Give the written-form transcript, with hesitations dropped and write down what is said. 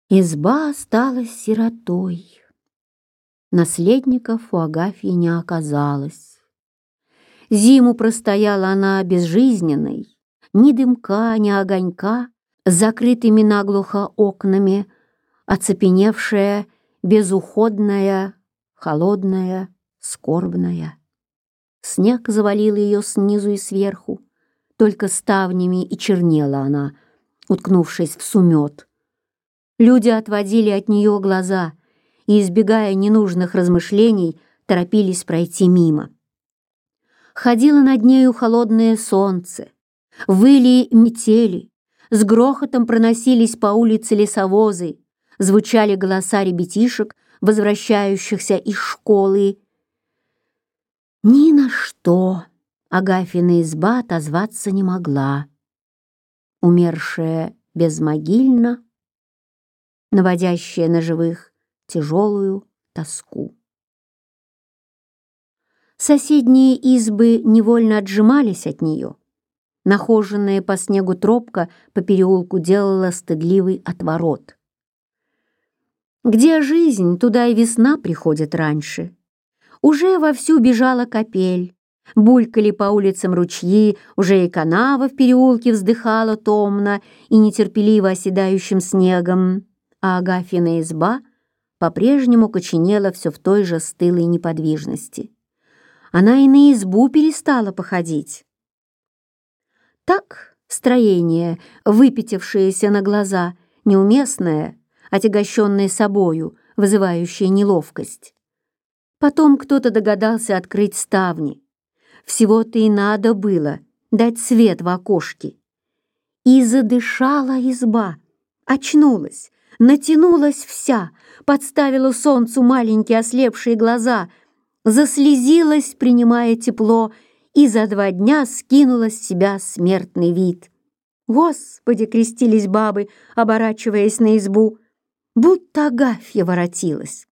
Изба осталась сиротой. Наследников у Агафьи не оказалось. Зиму простояла она безжизненной, ни дымка, ни огонька, с закрытыми наглухо окнами, оцепеневшая, безуходная, холодная, скорбная. Снег завалил ее снизу и сверху, только ставнями и чернела она, уткнувшись в сумет. Люди отводили от нее глаза и, избегая ненужных размышлений, торопились пройти мимо. Ходило над нею холодное солнце, выли метели, с грохотом проносились по улице лесовозы, звучали голоса ребятишек, возвращающихся из школы. Ни на что Агафьина изба отозваться не могла. Умершая безмогильно, наводящая на живых тяжелую тоску. Соседние избы невольно отжимались от нее. Нахоженная по снегу тропка по переулку делала стыдливый отворот. Где жизнь, туда и весна приходит раньше. Уже вовсю бежала капель, булькали по улицам ручьи, уже и канава в переулке вздыхала томно и нетерпеливо оседающим снегом, а Агафьина изба по-прежнему коченела все в той же стылой неподвижности. Она и на избу перестала походить. Так строение, выпятившееся на глаза, неуместное, отягощенное собою, вызывающее неловкость. Потом кто-то догадался открыть ставни. Всего-то и надо было дать свет в окошки. И задышала изба, очнулась, натянулась вся, подставила солнцу маленькие ослепшие глаза, заслезилась, принимая тепло, и за 2 дня скинула с себя смертный вид. «Господи!» — крестились бабы, оборачиваясь на избу, будто Агафья воротилась.